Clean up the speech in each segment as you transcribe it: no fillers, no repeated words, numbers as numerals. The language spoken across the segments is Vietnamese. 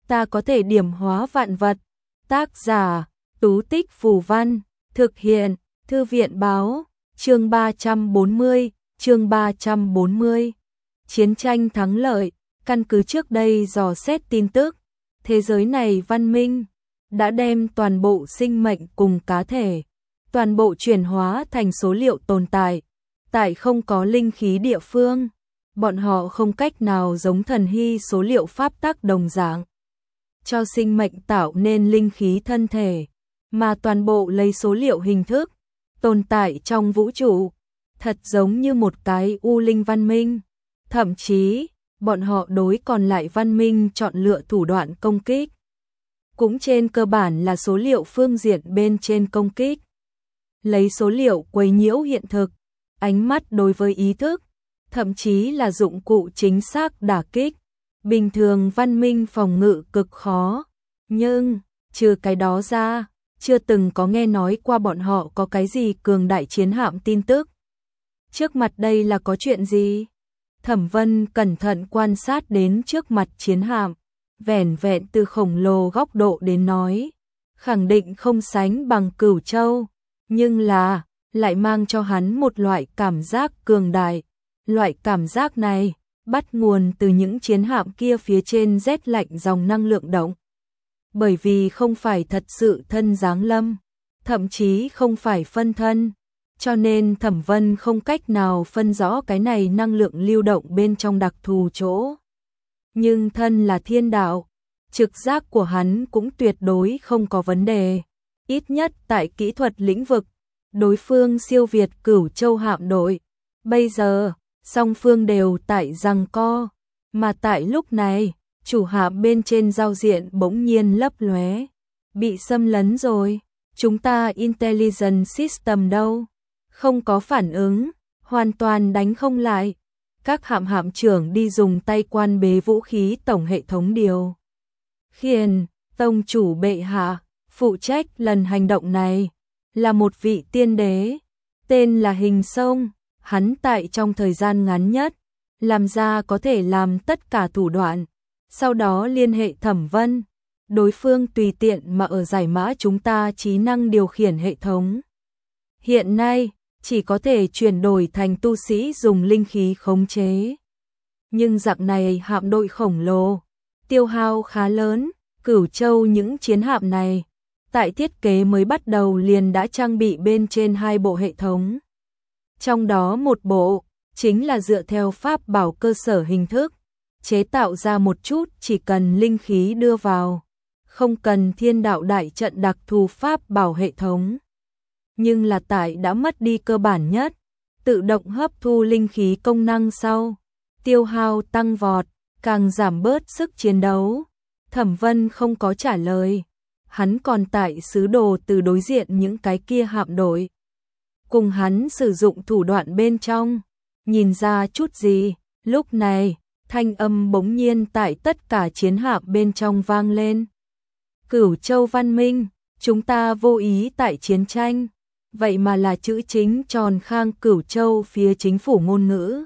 ta có thể điểm hóa vạn vật. Tác giả, Tú Tích Phù Văn, thực hiện, Thư viện Báo, chương 340. Chiến tranh thắng lợi, căn cứ trước đây dò xét tin tức, thế giới này văn minh đã đem toàn bộ sinh mệnh cùng cá thể, toàn bộ chuyển hóa thành số liệu tồn tại, tại không có linh khí địa phương, bọn họ không cách nào giống thần hy số liệu pháp tắc đồng dạng, cho sinh mệnh tạo nên linh khí thân thể, mà toàn bộ lấy số liệu hình thức, tồn tại trong vũ trụ, thật giống như một cái u linh văn minh. Thậm chí, bọn họ đối còn lại văn minh chọn lựa thủ đoạn công kích. Cũng trên cơ bản là số liệu phương diện bên trên công kích. Lấy số liệu quấy nhiễu hiện thực, ánh mắt đối với ý thức, thậm chí là dụng cụ chính xác đả kích. Bình thường văn minh phòng ngự cực khó, nhưng, trừ cái đó ra, chưa từng có nghe nói qua bọn họ có cái gì cường đại chiến hạm tin tức. Trước mặt đây là có chuyện gì? Thẩm Vân cẩn thận quan sát đến trước mặt chiến hạm, vẻn vẹn từ khổng lồ góc độ đến nói, khẳng định không sánh bằng Cửu Châu, nhưng là, lại mang cho hắn một loại cảm giác cường đại. Loại cảm giác này, bắt nguồn từ những chiến hạm kia phía trên rét lạnh dòng năng lượng động. Bởi vì không phải thật sự thân giáng lâm, thậm chí không phải phân thân, cho nên Thẩm Vân không cách nào phân rõ cái này năng lượng lưu động bên trong đặc thù chỗ. Nhưng thân là thiên đạo, trực giác của hắn cũng tuyệt đối không có vấn đề. Ít nhất tại kỹ thuật lĩnh vực, đối phương siêu việt Cửu Châu hạm đội. Bây giờ, song phương đều tại giằng co, mà tại lúc này, chủ hạm bên trên giao diện bỗng nhiên lấp lóe, bị xâm lấn rồi. Chúng ta Intelligence System đâu? Không có phản ứng, hoàn toàn đánh không lại. Các hạm trưởng đi dùng tay quan bế vũ khí tổng hệ thống điều khiển. Tông chủ bệ hạ, phụ trách lần hành động này, là một vị tiên đế, tên là Hình Sông. Hắn tại trong thời gian ngắn nhất, làm ra có thể làm tất cả thủ đoạn, sau đó liên hệ Thẩm Vân. Đối phương tùy tiện mà ở giải mã chúng ta trí năng điều khiển hệ thống. Hiện nay, chỉ có thể chuyển đổi thành tu sĩ dùng linh khí khống chế. Nhưng dạng này hạm đội khổng lồ, tiêu hao khá lớn. Cửu Châu những chiến hạm này, tại thiết kế mới bắt đầu liền đã trang bị bên trên 2 bộ hệ thống. Trong đó một bộ, chính là dựa theo pháp bảo cơ sở hình thức, chế tạo ra một chút chỉ cần linh khí đưa vào, không cần thiên đạo đại trận đặc thù pháp bảo hệ thống. Nhưng là tại đã mất đi cơ bản nhất, tự động hấp thu linh khí công năng sau, tiêu hao tăng vọt, càng giảm bớt sức chiến đấu. Thẩm Vân không có trả lời, hắn còn tại sứ đồ từ đối diện những cái kia hạm đội. Cùng hắn sử dụng thủ đoạn bên trong, nhìn ra chút gì, lúc này, thanh âm bỗng nhiên tại tất cả chiến hạm bên trong vang lên. Cửu Châu văn minh, chúng ta vô ý tại chiến tranh, vậy mà là chữ chính tròn khang Cửu Châu phía chính phủ ngôn ngữ.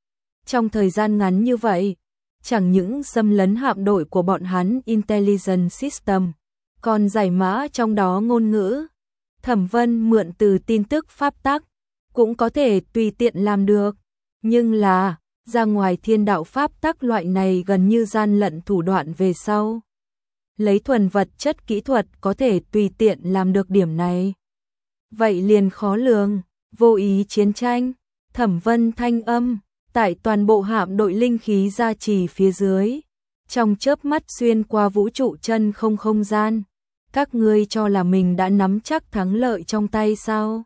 Trong thời gian ngắn như vậy, chẳng những xâm lấn hạm đội của bọn hắn Intelligence System, còn giải mã trong đó ngôn ngữ. Thẩm Vân mượn từ tin tức pháp tắc, cũng có thể tùy tiện làm được, nhưng là, ra ngoài thiên đạo pháp tắc loại này gần như gian lận thủ đoạn về sau. Lấy thuần vật chất kỹ thuật có thể tùy tiện làm được điểm này. Vậy liền khó lường, vô ý chiến tranh, Thẩm Vân thanh âm, tại toàn bộ hạm đội linh khí gia trì phía dưới, trong chớp mắt xuyên qua vũ trụ chân không gian. Các ngươi cho là mình đã nắm chắc thắng lợi trong tay sao?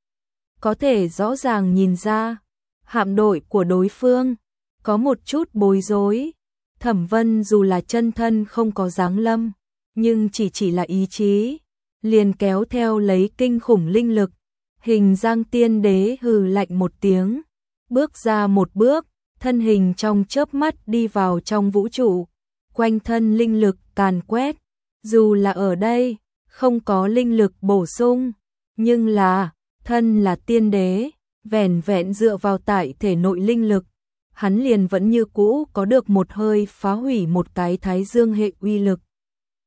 Có thể rõ ràng nhìn ra, hạm đội của đối phương có một chút bối rối. Thẩm Vân dù là chân thân không có giáng lâm, nhưng chỉ là ý chí, liền kéo theo lấy kinh khủng linh lực. Hình Giang Tiên Đế hừ lạnh một tiếng, bước ra một bước, thân hình trong chớp mắt đi vào trong vũ trụ, quanh thân linh lực càn quét. Dù là ở đây, không có linh lực bổ sung, nhưng là, thân là tiên đế, vẻn vẹn dựa vào tại thể nội linh lực, hắn liền vẫn như cũ có được một hơi phá hủy một cái thái dương hệ uy lực.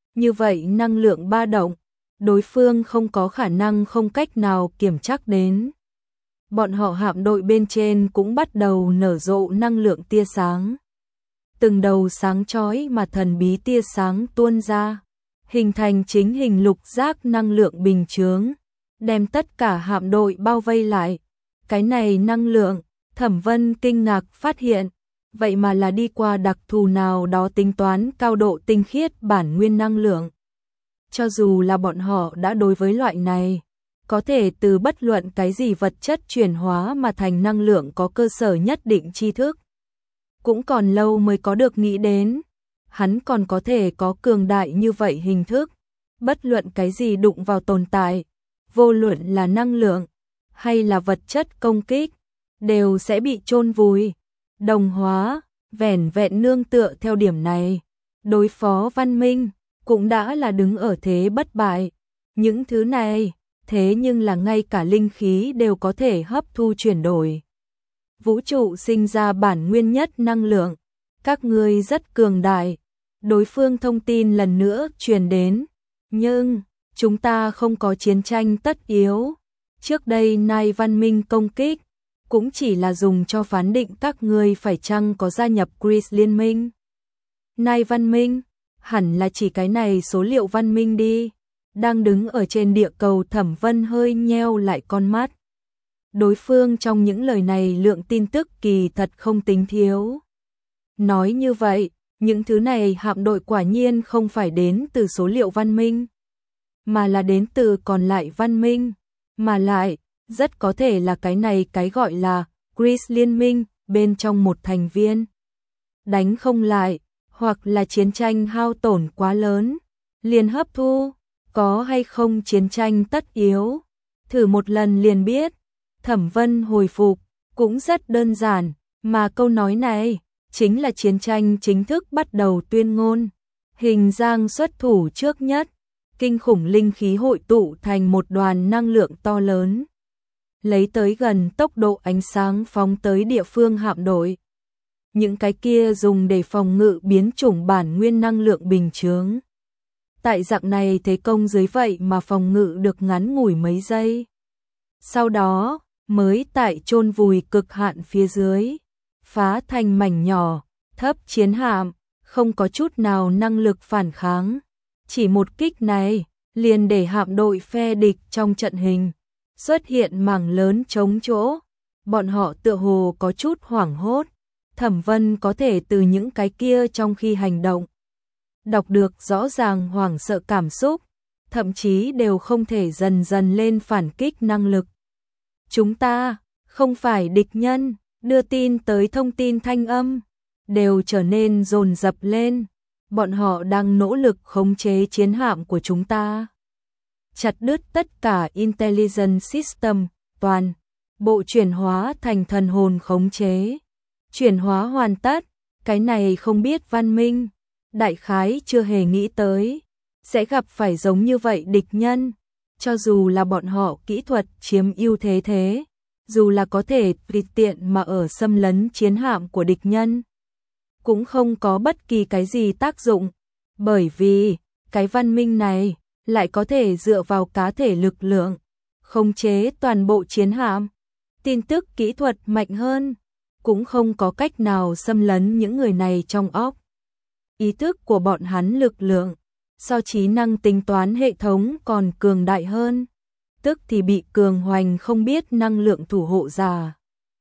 Như vậy năng lượng ba động, đối phương không có khả năng không cách nào kiểm chắc đến. Bọn họ hạm đội bên trên cũng bắt đầu nở rộ năng lượng tia sáng. Từng đầu sáng chói mà thần bí tia sáng tuôn ra, hình thành chính hình lục giác năng lượng bình chướng, đem tất cả hạm đội bao vây lại. Cái này năng lượng, Thẩm Vân kinh ngạc phát hiện, vậy mà là đi qua đặc thù nào đó tính toán cao độ tinh khiết bản nguyên năng lượng. Cho dù là bọn họ đã đối với loại này, có thể từ bất luận cái gì vật chất chuyển hóa mà thành năng lượng có cơ sở nhất định tri thức. Cũng còn lâu mới có được nghĩ đến, hắn còn có thể có cường đại như vậy hình thức, bất luận cái gì đụng vào tồn tại, vô luận là năng lượng hay là vật chất công kích, đều sẽ bị chôn vùi, đồng hóa, vẻn vẹn nương tựa theo điểm này. Đối phó văn minh, cũng đã là đứng ở thế bất bại. Những thứ này, thế nhưng là ngay cả linh khí đều có thể hấp thu chuyển đổi. Vũ trụ sinh ra bản nguyên nhất năng lượng, các ngươi rất cường đại. Đối phương thông tin lần nữa truyền đến, nhưng chúng ta không có chiến tranh tất yếu. Trước đây Nai văn minh công kích, cũng chỉ là dùng cho phán định các ngươi phải chăng có gia nhập Chris liên minh. Nai văn minh, hẳn là chỉ cái này số liệu văn minh đi. Đang đứng ở trên địa cầu Thẩm Vân hơi nheo lại con mắt. Đối phương trong những lời này lượng tin tức kỳ thật không tính thiếu. Nói như vậy, những thứ này hạm đội quả nhiên không phải đến từ số liệu văn minh, mà là đến từ còn lại văn minh, mà lại, rất có thể là cái này cái gọi là Chris liên minh bên trong một thành viên. Đánh không lại, hoặc là chiến tranh hao tổn quá lớn, liền hấp thu, có hay không chiến tranh tất yếu. Thử một lần liền biết. Thẩm Vân hồi phục, cũng rất đơn giản, mà câu nói này chính là chiến tranh chính thức bắt đầu tuyên ngôn. Hình Giang xuất thủ trước nhất, kinh khủng linh khí hội tụ thành một đoàn năng lượng to lớn, lấy tới gần tốc độ ánh sáng phóng tới địa phương hạm đội. Những cái kia dùng để phòng ngự biến chủng bản nguyên năng lượng bình chướng. Tại dạng này thế công dưới vậy mà phòng ngự được ngắn ngủi mấy giây. Sau đó, mới tại chôn vùi cực hạn phía dưới, phá thành mảnh nhỏ, thấp chiến hạm, không có chút nào năng lực phản kháng. Chỉ một kích này, liền để hạm đội phe địch trong trận hình xuất hiện mảng lớn trống chỗ. Bọn họ tựa hồ có chút hoảng hốt. Thẩm Vân có thể từ những cái kia trong khi hành động đọc được rõ ràng hoảng sợ cảm xúc, thậm chí đều không thể dần dần lên phản kích năng lực. Chúng ta không phải địch nhân, đưa tin tới thông tin thanh âm đều trở nên dồn dập lên. Bọn họ đang nỗ lực khống chế chiến hạm của chúng ta, chặt đứt tất cả intelligence system, toàn bộ chuyển hóa thành thần hồn khống chế. Chuyển hóa hoàn tất, cái này không biết văn minh, đại khái chưa hề nghĩ tới sẽ gặp phải giống như vậy địch nhân. Cho dù là bọn họ kỹ thuật chiếm ưu thế, dù là có thể tùy tiện mà ở xâm lấn chiến hạm của địch nhân, cũng không có bất kỳ cái gì tác dụng, bởi vì cái văn minh này lại có thể dựa vào cá thể lực lượng khống chế toàn bộ chiến hạm. Tin tức kỹ thuật mạnh hơn, cũng không có cách nào xâm lấn những người này trong óc. Ý thức của bọn hắn lực lượng, so trí năng tính toán hệ thống còn cường đại hơn, tức thì bị cường hoành không biết năng lượng thủ hộ giả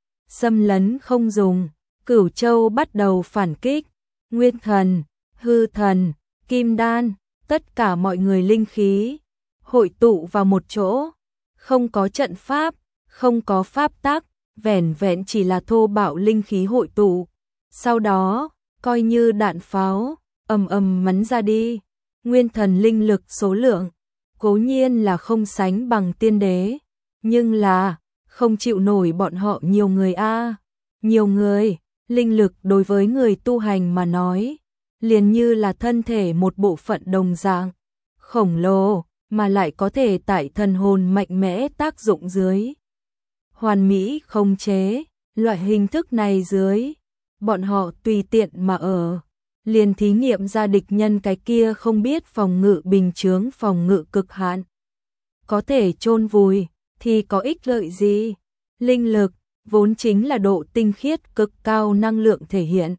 xâm lấn không dùng. Cửu Châu bắt đầu phản kích, Nguyên Thần, Hư Thần, Kim Đan, tất cả mọi người linh khí hội tụ vào một chỗ, không có trận pháp, không có pháp tắc, vẻn vẹn chỉ là thô bạo linh khí hội tụ. Sau đó, coi như đạn pháo, ầm ầm bắn ra đi. Nguyên thần linh lực số lượng, cố nhiên là không sánh bằng tiên đế, nhưng là không chịu nổi bọn họ nhiều người a. Nhiều người, linh lực đối với người tu hành mà nói, liền như là thân thể một bộ phận đồng dạng, khổng lồ, mà lại có thể tại thần hồn mạnh mẽ tác dụng dưới hoàn mỹ khống chế. Loại hình thức này dưới, bọn họ tùy tiện mà ở liền thí nghiệm ra địch nhân cái kia không biết phòng ngự bình chướng phòng ngự cực hạn. Có thể chôn vùi, thì có ích lợi gì? Linh lực, vốn chính là độ tinh khiết cực cao năng lượng thể hiện.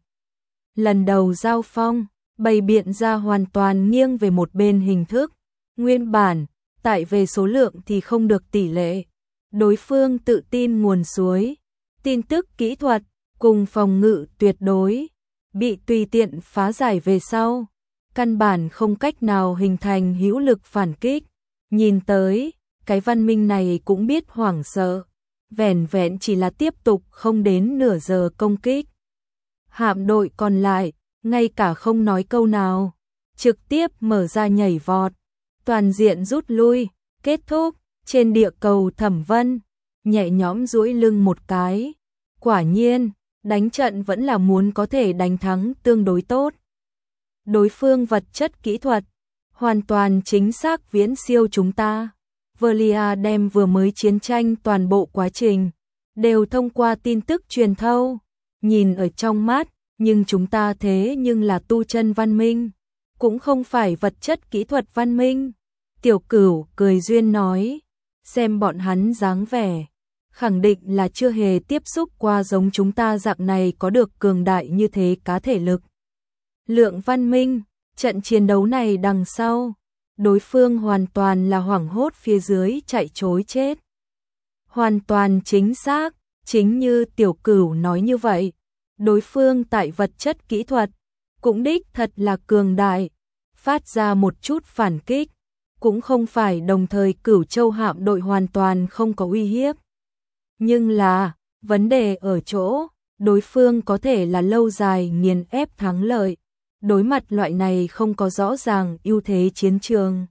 Lần đầu giao phong, bày biện ra hoàn toàn nghiêng về một bên hình thức. Nguyên bản, tại về số lượng thì không được tỷ lệ. Đối phương tự tin nguồn suối, tin tức kỹ thuật, cùng phòng ngự tuyệt đối, bị tùy tiện phá giải về sau. Căn bản không cách nào hình thành hữu lực phản kích. Nhìn tới, cái văn minh này cũng biết hoảng sợ. Vẻn vẹn chỉ là tiếp tục không đến nửa giờ công kích. Hạm đội còn lại, ngay cả không nói câu nào, trực tiếp mở ra nhảy vọt, toàn diện rút lui, kết thúc. Trên địa cầu Thẩm Vân, nhẹ nhõm duỗi lưng một cái. Quả nhiên, đánh trận vẫn là muốn có thể đánh thắng tương đối tốt. Đối phương vật chất kỹ thuật, hoàn toàn chính xác viễn siêu chúng ta. Velia đem vừa mới chiến tranh toàn bộ quá trình, đều thông qua tin tức truyền thâu, nhìn ở trong mắt, nhưng chúng ta thế nhưng là tu chân văn minh, cũng không phải vật chất kỹ thuật văn minh. Tiểu Cửu cười duyên nói, xem bọn hắn dáng vẻ, khẳng định là chưa hề tiếp xúc qua giống chúng ta dạng này có được cường đại như thế cá thể lực. Lượng văn minh, trận chiến đấu này đằng sau, đối phương hoàn toàn là hoảng hốt phía dưới chạy trối chết. Hoàn toàn chính xác, chính như Tiểu Cửu nói như vậy, đối phương tại vật chất kỹ thuật, cũng đích thật là cường đại, phát ra một chút phản kích, cũng không phải đồng thời Cửu Châu hạm đội hoàn toàn không có uy hiếp. Nhưng là, vấn đề ở chỗ, đối phương có thể là lâu dài nghiền ép thắng lợi, đối mặt loại này không có rõ ràng ưu thế chiến trường.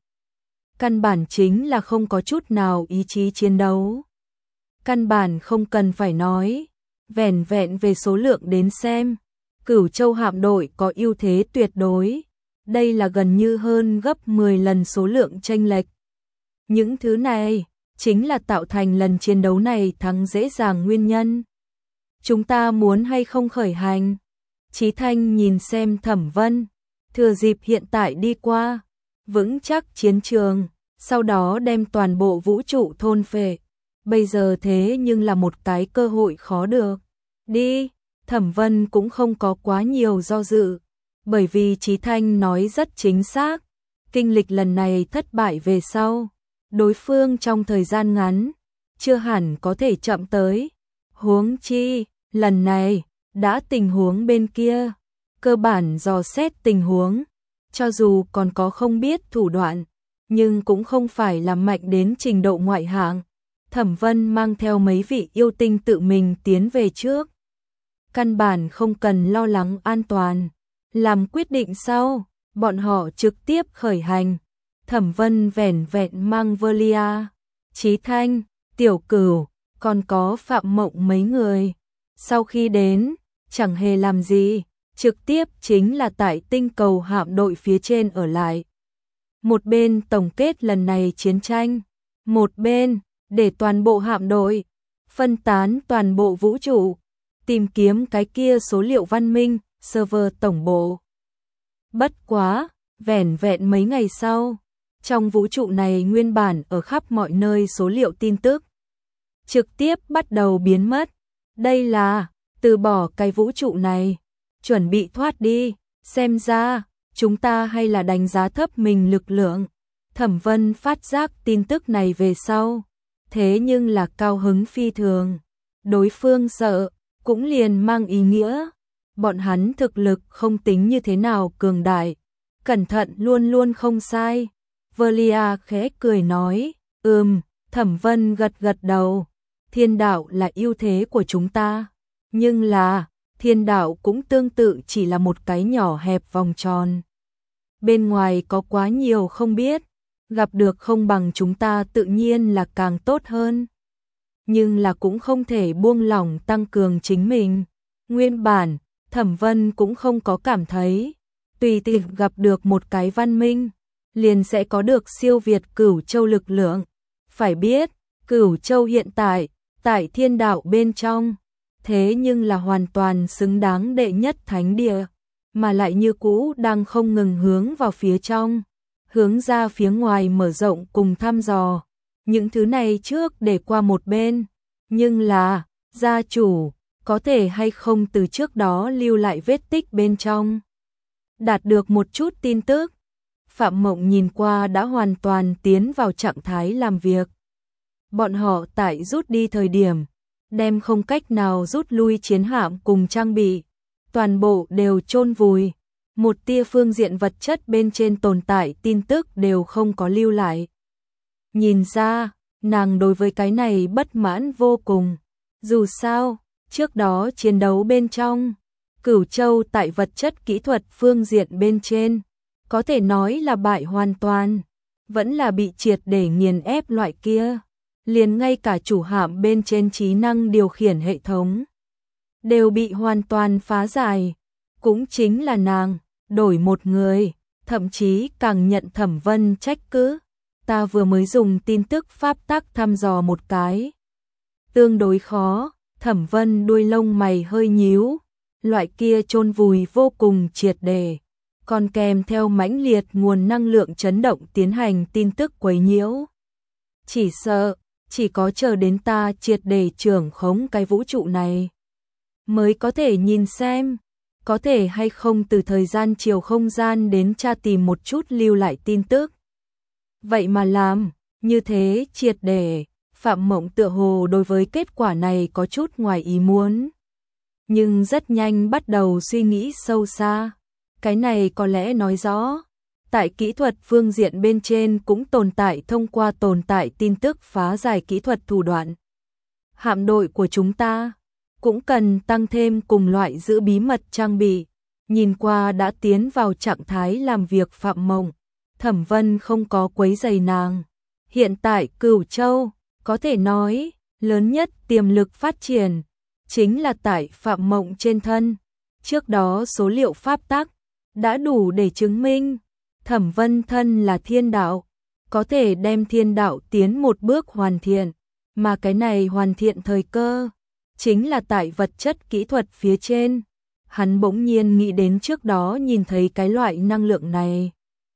Căn bản chính là không có chút nào ý chí chiến đấu. Căn bản không cần phải nói, vẻn vẹn về số lượng đến xem, Cửu Châu hạm đội có ưu thế tuyệt đối. Đây là gần như hơn gấp 10 lần số lượng chênh lệch. Những thứ này chính là tạo thành lần chiến đấu này thắng dễ dàng nguyên nhân. Chúng ta muốn hay không khởi hành? Chí Thanh nhìn xem Thẩm Vân, thừa dịp hiện tại đi qua, vững chắc chiến trường, sau đó đem toàn bộ vũ trụ thôn phệ. Bây giờ thế nhưng là một cái cơ hội khó được. Đi, Thẩm Vân cũng không có quá nhiều do dự, bởi vì Chí Thanh nói rất chính xác, kinh lịch lần này thất bại về sau, đối phương trong thời gian ngắn, chưa hẳn có thể chậm tới. Huống chi, lần này, đã tình huống bên kia, cơ bản dò xét tình huống, cho dù còn có không biết thủ đoạn, nhưng cũng không phải là mạnh đến trình độ ngoại hạng. Thẩm Vân mang theo mấy vị yêu tinh tự mình tiến về trước. Căn bản không cần lo lắng an toàn. Làm quyết định sau, bọn họ trực tiếp khởi hành. Thẩm Vân vẻn vẹn mang Velia, Chí Thanh, Tiểu Cửu, còn có Phạm Mộng mấy người. Sau khi đến, chẳng hề làm gì, trực tiếp chính là tại tinh cầu hạm đội phía trên ở lại. Một bên tổng kết lần này chiến tranh, một bên để toàn bộ hạm đội phân tán toàn bộ vũ trụ, tìm kiếm cái kia số liệu văn minh, server tổng bộ. Bất quá, vẻn vẹn mấy ngày sau, trong vũ trụ này nguyên bản ở khắp mọi nơi số liệu tin tức trực tiếp bắt đầu biến mất. Đây là từ bỏ cái vũ trụ này, chuẩn bị thoát đi, xem ra chúng ta hay là đánh giá thấp mình lực lượng. Thẩm Vân phát giác tin tức này về sau, thế nhưng là cao hứng phi thường. Đối phương sợ, cũng liền mang ý nghĩa, bọn hắn thực lực không tính như thế nào cường đại, cẩn thận luôn luôn không sai. Velia khẽ cười nói, Thẩm Vân gật gật đầu, thiên đạo là ưu thế của chúng ta, nhưng là, thiên đạo cũng tương tự chỉ là một cái nhỏ hẹp vòng tròn. Bên ngoài có quá nhiều không biết, gặp được không bằng chúng ta tự nhiên là càng tốt hơn. Nhưng là cũng không thể buông lỏng tăng cường chính mình. Nguyên bản, Thẩm Vân cũng không có cảm thấy, tùy tiện gặp được một cái văn minh, liền sẽ có được siêu việt Cửu Châu lực lượng. Phải biết, Cửu Châu hiện tại thiên đạo bên trong, thế nhưng là hoàn toàn xứng đáng đệ nhất thánh địa. mà lại như cũ đang không ngừng hướng vào phía trong, hướng ra phía ngoài mở rộng cùng thăm dò. Những thứ này trước để qua một bên, nhưng là, gia chủ, có thể hay không từ trước đó lưu lại vết tích bên trong. Đạt được một chút tin tức, Phạm Mộng nhìn qua đã hoàn toàn tiến vào trạng thái làm việc. Bọn họ tại rút đi thời điểm, đem không cách nào rút lui chiến hạm cùng trang bị, toàn bộ đều chôn vùi, một tia phương diện vật chất bên trên tồn tại tin tức đều không có lưu lại. Nhìn ra, nàng đối với cái này bất mãn vô cùng. Dù sao, trước đó chiến đấu bên trong, Cửu Châu tại vật chất kỹ thuật phương diện bên trên, có thể nói là bại hoàn toàn, vẫn là bị triệt để nghiền ép loại kia. Liền ngay cả chủ hạm bên trên trí năng điều khiển hệ thống đều bị hoàn toàn phá giải. Cũng chính là nàng, đổi một người, thậm chí càng nhận Thẩm Vân trách cứ. Ta vừa mới dùng tin tức pháp tắc thăm dò một cái. Tương đối khó, Thẩm Vân đuôi lông mày hơi nhíu, loại kia chôn vùi vô cùng triệt để, còn kèm theo mãnh liệt nguồn năng lượng chấn động tiến hành tin tức quấy nhiễu. Chỉ sợ, chỉ có chờ đến ta triệt để trưởng khống cái vũ trụ này, mới có thể nhìn xem, có thể hay không từ thời gian chiều không gian đến tra tìm một chút lưu lại tin tức. Vậy mà làm, như thế triệt để, Phạm Mộng tựa hồ đối với kết quả này có chút ngoài ý muốn. Nhưng rất nhanh bắt đầu suy nghĩ sâu xa, cái này có lẽ nói rõ, tại kỹ thuật phương diện bên trên cũng tồn tại thông qua tồn tại tin tức phá giải kỹ thuật thủ đoạn. Hạm đội của chúng ta cũng cần tăng thêm cùng loại giữ bí mật trang bị. Nhìn qua đã tiến vào trạng thái làm việc Phạm Mộng, Thẩm Vân không có quấy rầy nàng. Hiện tại Cửu Châu, có thể nói, lớn nhất tiềm lực phát triển, chính là tại Phạm Mộng trên thân. Trước đó số liệu pháp tắc đã đủ để chứng minh, Thẩm Vân thân là thiên đạo, có thể đem thiên đạo tiến một bước hoàn thiện, mà cái này hoàn thiện thời cơ, chính là tại vật chất kỹ thuật phía trên. Hắn bỗng nhiên nghĩ đến trước đó nhìn thấy cái loại năng lượng này.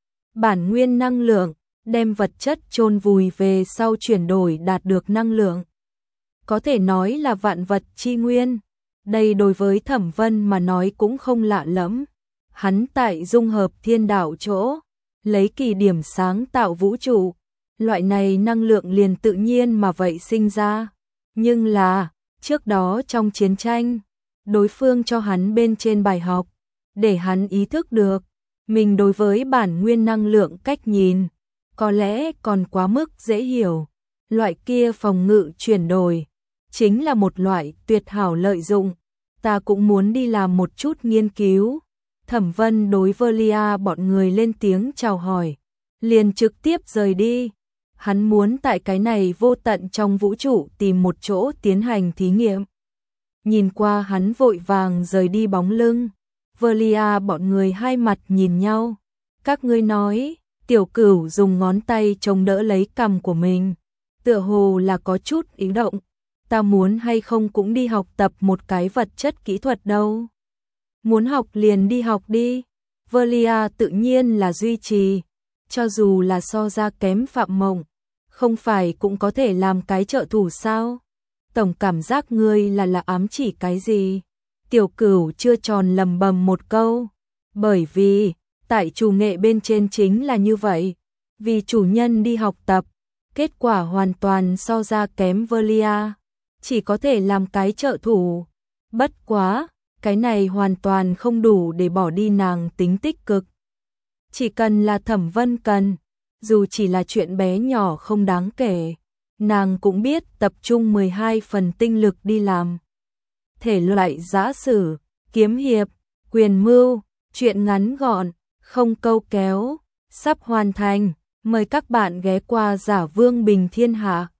Bản nguyên năng lượng, đem vật chất chôn vùi về sau chuyển đổi đạt được năng lượng. Có thể nói là vạn vật chi nguyên. Đây đối với Thẩm Vân mà nói cũng không lạ lẫm. Hắn tại dung hợp thiên đạo chỗ, lấy kỳ điểm sáng tạo vũ trụ. Loại này năng lượng liền tự nhiên mà vậy sinh ra. Nhưng là, trước đó trong chiến tranh, đối phương cho hắn bên trên bài học, để hắn ý thức được, mình đối với bản nguyên năng lượng cách nhìn, có lẽ còn quá mức dễ hiểu. Loại kia phòng ngự chuyển đổi, chính là một loại tuyệt hảo lợi dụng. Ta cũng muốn đi làm một chút nghiên cứu. Thẩm Vân đối Velia bọn người lên tiếng chào hỏi, liền trực tiếp rời đi. Hắn muốn tại cái này vô tận trong vũ trụ tìm một chỗ tiến hành thí nghiệm. Nhìn qua hắn vội vàng rời đi bóng lưng, Velia bọn người hai mặt nhìn nhau. Các ngươi nói, Tiểu Cửu dùng ngón tay chống đỡ lấy cằm của mình, tựa hồ là có chút ý động. Ta muốn hay không cũng đi học tập một cái vật chất kỹ thuật đâu. Muốn học liền đi học đi. Velia tự nhiên là duy trì, cho dù là so ra kém Phạm Mộng, không phải cũng có thể làm cái trợ thủ sao? Tổng cảm giác ngươi là ám chỉ cái gì? Tiểu Cửu chưa tròn lầm bầm một câu, bởi vì tại chủ nghệ bên trên chính là như vậy, vì chủ nhân đi học tập, kết quả hoàn toàn so ra kém Velia, chỉ có thể làm cái trợ thủ. Bất quá, cái này hoàn toàn không đủ để bỏ đi nàng tính tích cực. Chỉ cần là Thẩm Vân cần, dù chỉ là chuyện bé nhỏ không đáng kể, nàng cũng biết tập trung 12 phần tinh lực đi làm. Thể loại giã sử, kiếm hiệp, quyền mưu, chuyện ngắn gọn, không câu kéo, sắp hoàn thành. Mời các bạn ghé qua Giả Vương Bình Thiên Hạ.